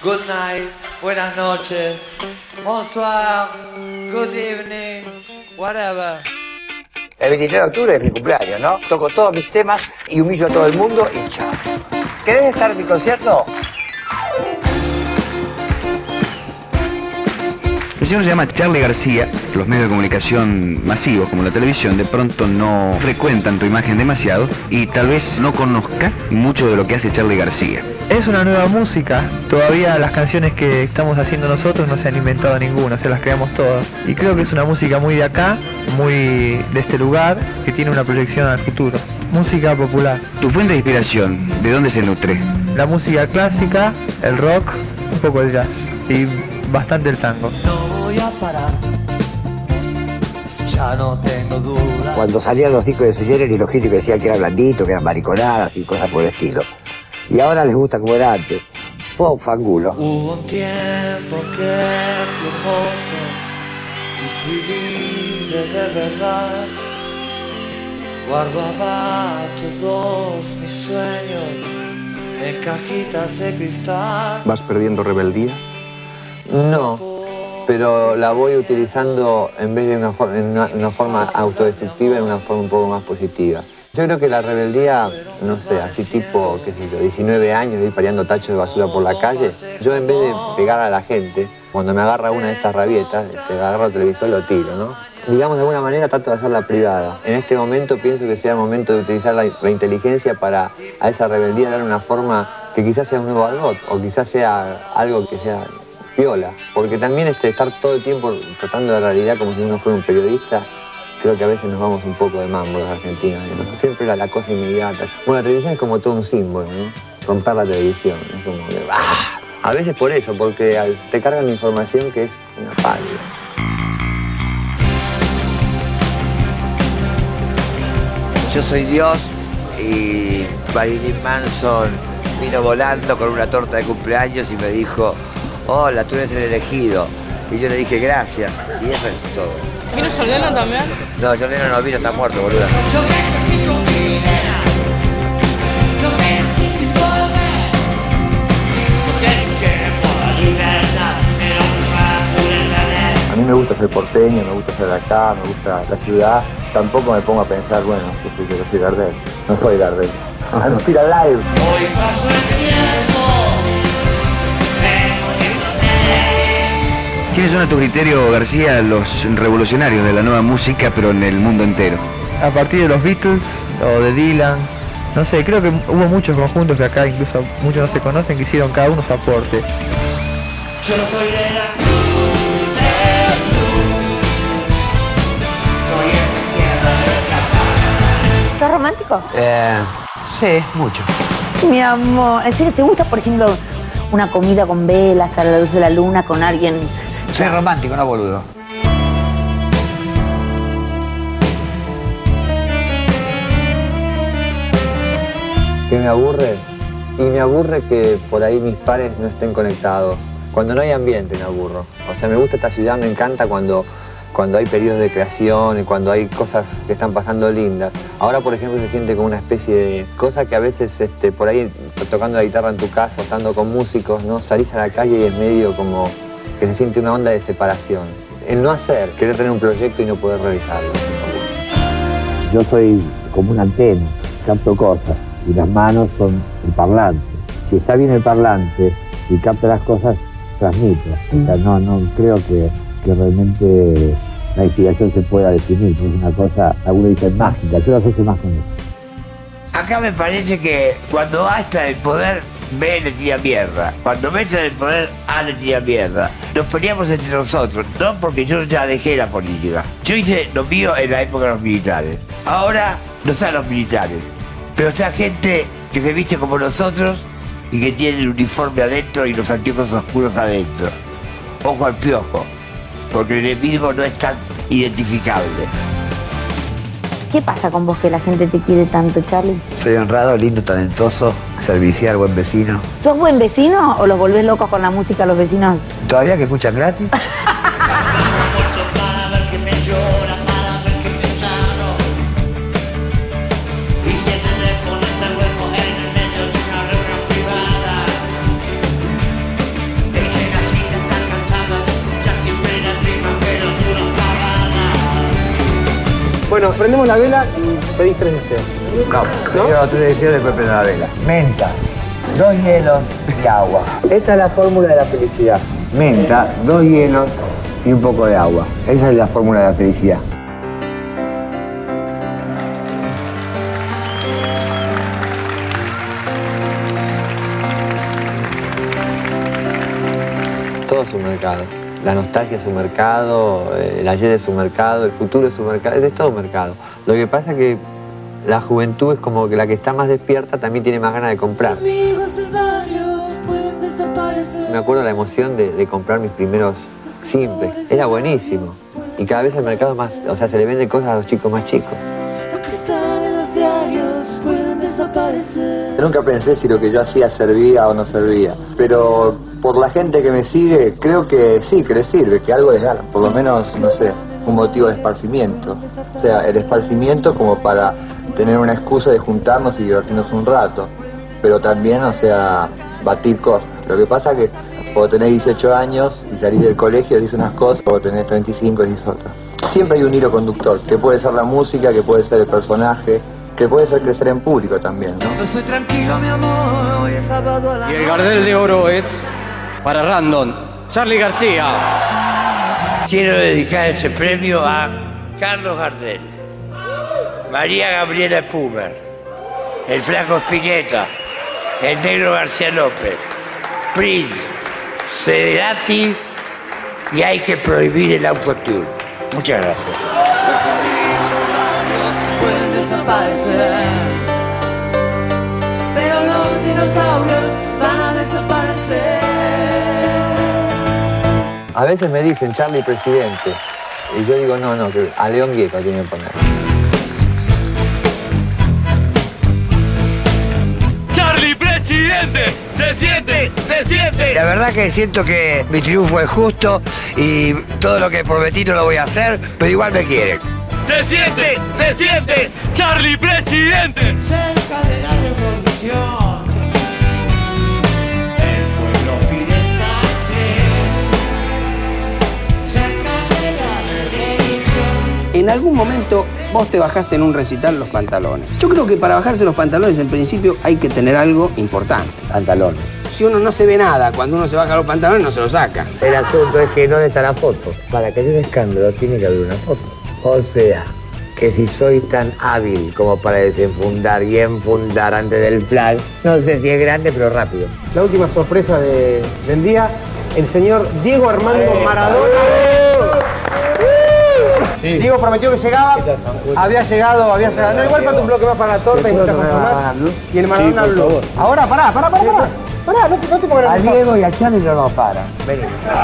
good night, buenas noches, bonsoir, good evening, whatever. El 23 de octubre es mi cumpleaños, ¿no? Toco todos mis temas y humillo a todo el mundo y chao. ¿Querés estar en mi concierto? El señor se llama Charly García. Los medios de comunicación masivos, como la televisión, de pronto no frecuentan tu imagen demasiado y tal vez no conozca mucho de lo que hace Charly García. Es una nueva música. Todavía las canciones que estamos haciendo nosotros no se han inventado ninguna, se las creamos todas. Y creo que es una música muy de acá, muy de este lugar, que tiene una proyección al futuro. Música popular. ¿Tu fuente de inspiración, de dónde se nutre? La música clásica, el rock, un poco el jazz y bastante el tango. No voy a parar, ya no tengo duda. Cuando salían los discos de Sui Generis, los críticos decían que era blandito, que eran mariconadas y cosas por el estilo. Y ahora les gusta como era antes. Fue un fangulo. Hubo un tiempo que fui hermoso y fui libre de verdad. Guardaba todos mis sueños en cajitas de cristal. ¿Vas perdiendo rebeldía? No, pero la voy utilizando en vez de una forma autodestructiva, en una forma un poco más positiva. Yo creo que la rebeldía, no sé, así tipo, qué sé yo, 19 años, de ir pareando tachos de basura por la calle, yo en vez de pegar a la gente, cuando me agarra una de estas rabietas, agarro el televisor y lo tiro, ¿no? Digamos, de alguna manera trato de hacerla privada. En este momento pienso que sea el momento de utilizar la inteligencia para a esa rebeldía darle una forma que quizás sea un nuevo argot, o quizás sea algo que sea piola, porque también estar todo el tiempo tratando de la realidad como si uno fuera un periodista, creo que a veces nos vamos un poco de mambo los argentinos, ¿no? Siempre la cosa inmediata. Bueno, la televisión es como todo un símbolo, ¿no? Romper la televisión, es como que ¡ah! A veces por eso, porque te cargan información que es una pálida. Yo soy Dios y Marilyn Manson vino volando con una torta de cumpleaños y me dijo: hola, tú eres el elegido. Y yo le dije gracias. Y eso es todo. ¿Vino John Lennon también? No, John Lennon no vino, está muerto, boluda. A mí me gusta ser porteño, me gusta ser de acá, me gusta la ciudad. Tampoco me pongo a pensar, bueno, yo soy Gardel. No soy Gardel. I'm still alive. Hoy paso el tiempo. ¿Quiénes son a tu criterio, García, los revolucionarios de la nueva música, pero en el mundo entero? A partir de los Beatles o de Dylan, no sé, creo que hubo muchos conjuntos que acá incluso muchos no se conocen que hicieron cada uno su aporte. Yo soy de la Cruz del Sur. Estoy en la sierra del Catán. ¿Sos romántico? Sí, mucho. Mi amor, ¿en serio te gusta, por ejemplo, una comida con velas a la luz de la luna con alguien? Soy romántico, no boludo. ¿Qué me aburre? Y me aburre que por ahí mis pares no estén conectados. Cuando no hay ambiente me aburro. O sea, me gusta esta ciudad, me encanta cuando hay periodos de creación y cuando hay cosas que están pasando lindas. Ahora, por ejemplo, se siente como una especie de cosa que a veces por ahí tocando la guitarra en tu casa, estando con músicos, ¿no? Salís a la calle y es medio como que se siente una onda de separación. El no hacer, querer tener un proyecto y no poder realizarlo. Yo soy como una antena, capto cosas y las manos son el parlante. Si está bien el parlante y capta las cosas, transmite. O sea, no creo que realmente la inspiración se pueda definir, es una cosa, algunos dicen mágica, yo la asocio más con eso. Acá me parece que cuando A está en el poder, B le tira mierda. Cuando B está en el poder, A le tira mierda. Nos peleamos entre nosotros, no porque yo ya dejé la política. Yo hice lo mío en la época de los militares. Ahora no están los militares, pero está gente que se viste como nosotros y que tiene el uniforme adentro y los anteojos oscuros adentro. Ojo al piojo, porque el enemigo no es tan identificable. ¿Qué pasa con vos que la gente te quiere tanto, Charly? Soy honrado, lindo, talentoso, servicial, buen vecino. ¿Sos buen vecino o los volvés locos con la música a los vecinos? ¿Todavía que escuchan gratis? Bueno, prendemos la vela y pedís 3 deseos. No, primero 3 deseos, después prendo la vela. Menta, 2 hielos y agua. Esta es la fórmula de la felicidad. Menta, 2 hielos y un poco de agua. Esa es la fórmula de la felicidad. Todo es un mercado. La nostalgia es un mercado, el ayer es un mercado, el futuro es un mercado, es todo un mercado. Lo que pasa es que la juventud es como que la que está más despierta también tiene más ganas de comprar. Me acuerdo la emoción de comprar mis primeros simples. Era buenísimo. Y cada vez el mercado es más, o sea, se le venden cosas a los chicos más chicos. Nunca pensé si lo que yo hacía servía o no servía, pero por la gente que me sigue, creo que sí, que les sirve, que algo les da, por lo menos, no sé, un motivo de esparcimiento. O sea, el esparcimiento como para tener una excusa de juntarnos y divertirnos un rato, pero también, o sea, batir cosas. Lo que pasa es que cuando tenés 18 años y salís del colegio decís unas cosas, cuando tenés 35 decís otras. Siempre hay un hilo conductor, que puede ser la música, que puede ser el personaje, que puede ser crecer en público también, ¿no? No estoy tranquilo, mi amor, hoy es sábado a la... Y el Gardel de oro es para Random, Charly García. Quiero dedicar este premio a Carlos Gardel, María Gabriela Spumer, el Flaco Spinetta, el Negro García López, Prince, Cerati, y hay que prohibir el autotune. Muchas gracias. Pueden desaparecer, pero los dinosaurios van a desaparecer. A veces me dicen Charly presidente. Y yo digo, no, que a León Gieco tiene que poner. ¡Charly presidente! ¡Se siente! ¡Se siente! La verdad que siento que mi triunfo es justo y todo lo que prometí no lo voy a hacer, pero igual me quieren. ¡Se siente! ¡Se siente! ¡Charly presidente! Cerca de la revolución, el pueblo pide sangre. Cerca de la revolución. En algún momento vos te bajaste en un recital los pantalones. Yo creo que para bajarse los pantalones en principio hay que tener algo importante. Pantalones. Si uno no se ve nada, cuando uno se baja los pantalones no se los saca. El asunto es que ¿dónde está la foto? Para que haya un escándalo tiene que haber una foto. O sea, que si soy tan hábil como para desenfundar y enfundar antes del flash, no sé si es grande, pero rápido. La última sorpresa del día, el señor Diego Armando Maradona. Sí. Diego prometió que llegaba, había llegado. No, igual falta un bloque más para la torta y muchas cosas más. Y el Maradona Blue. Ahora, pará, no te pongas a Diego y a Charly no nos paran. Vení.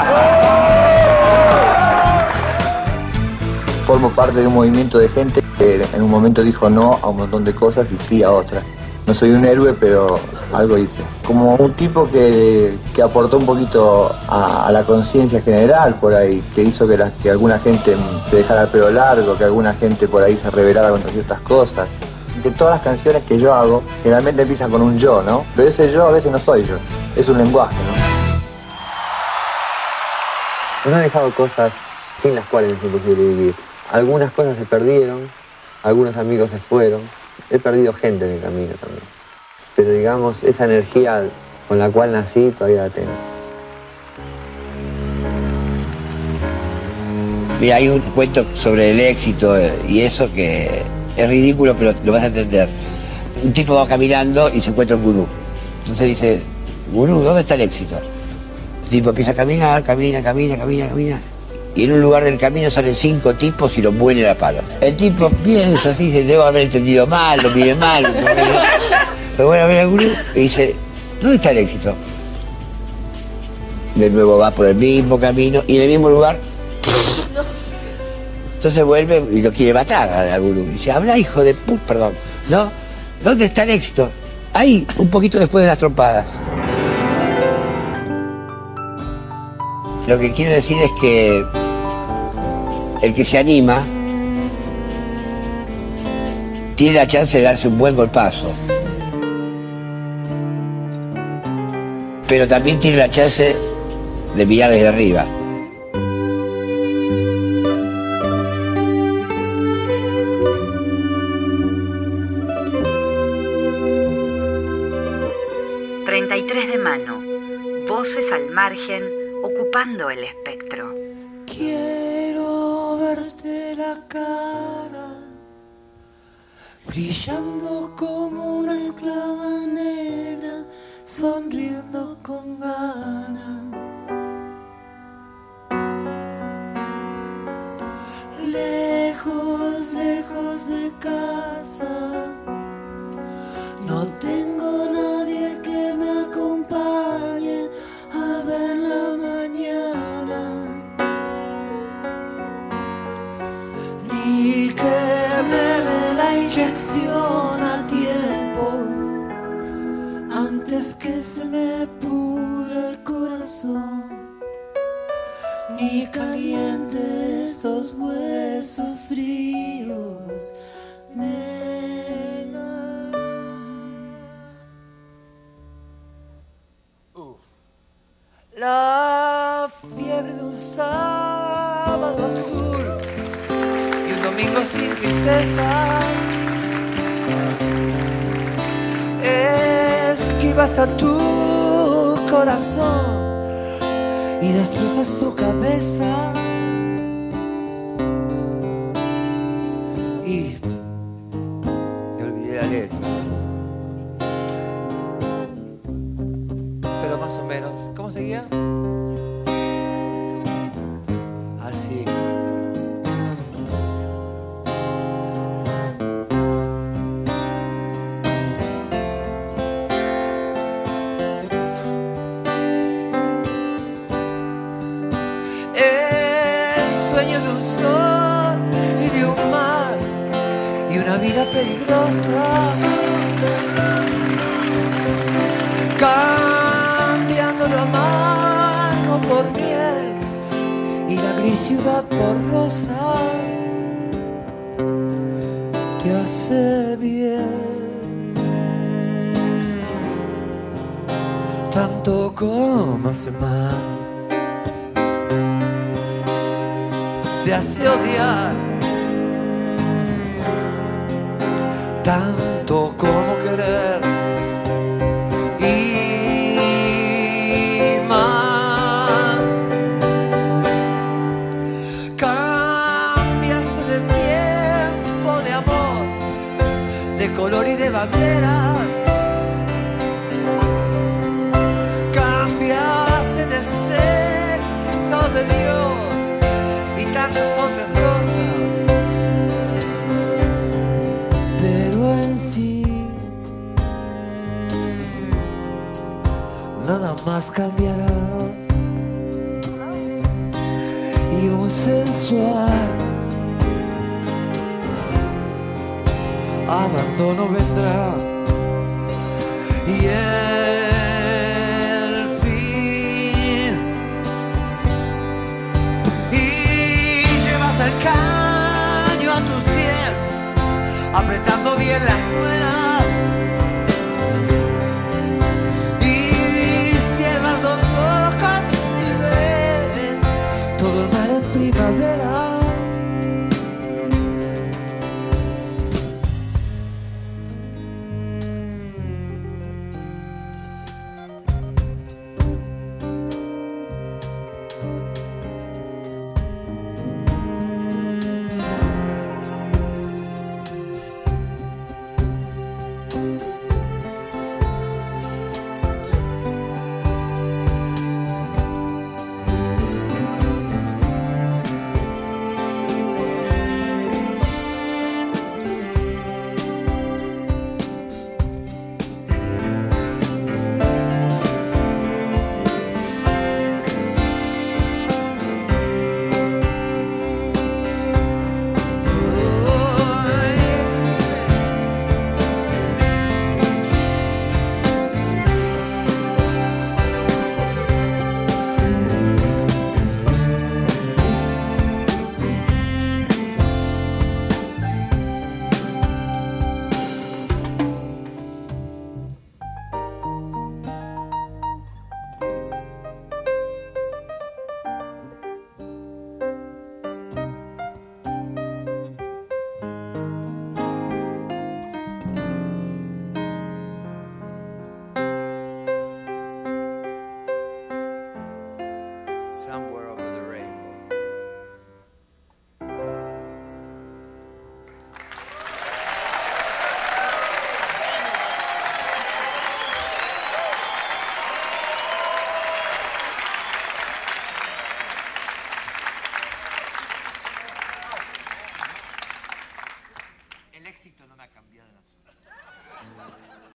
Formo parte de un movimiento de gente que en un momento dijo no a un montón de cosas y sí a otras. No soy un héroe, pero algo hice. Como un tipo que aportó un poquito a la conciencia general por ahí, que hizo que alguna gente se dejara el pelo largo, que alguna gente por ahí se rebelara contra ciertas cosas. Que todas las canciones que yo hago generalmente empiezan con un yo, ¿no? Pero ese yo a veces no soy yo, es un lenguaje, ¿no? No he dejado cosas sin las cuales es imposible vivir. Algunas cosas se perdieron, algunos amigos se fueron, he perdido gente en el camino también. Pero digamos, esa energía con la cual nací todavía la tengo. Mira, hay un cuento sobre el éxito y eso que es ridículo, pero lo vas a entender. Un tipo va caminando y se encuentra un gurú. Entonces dice, gurú, ¿dónde está el éxito? El tipo empieza a caminar, camina. Y en un lugar del camino salen 5 tipos y lo muelen a palo. El tipo piensa así, dice, debo haber entendido mal, lo mire mal. Pero bueno, a ver al gurú y dice, ¿dónde está el éxito? De nuevo va por el mismo camino y en el mismo lugar. Entonces vuelve y lo quiere matar al gurú. Y dice, habla, hijo de puta, perdón. ¿No? ¿Dónde está el éxito? Ahí, un poquito después de las trompadas. Lo que quiero decir es que el que se anima tiene la chance de darse un buen golpazo. Pero también tiene la chance de mirar desde arriba. Voces al margen, ocupando el espectro. Quiero verte la cara, brillando como una esclava negra, sonriendo con ganas. Lejos, lejos de casa, no tengo nadie que me acompañe a ver la mañana, ni que me dé la inyección a tiempo antes que se me pudra el corazón, ni caliente estos huesos fríos. La fiebre de un sábado azul y un domingo sin tristeza, esquivas a tu corazón y destrozas tu cabeza. Y me olvidé la letra, pero más o menos. ¿Cómo seguía? Así. Sueño de un sol y de un mar y una vida peligrosa, cambiando lo amargo por miel y la gris ciudad por rosa. Te hace bien, tanto como hace mal. Te hace odiar tanto como querer y más. Cambiaste de tiempo, de amor, de color y de banderas. Cambiaste de sexo, de Dios y tantas otras cosas, pero en sí nada más cambiará y un sensual abandono vendrá y el caño a tu sien, apretando bien las muelas, y cierras los ojos y ves todo el mar en primavera.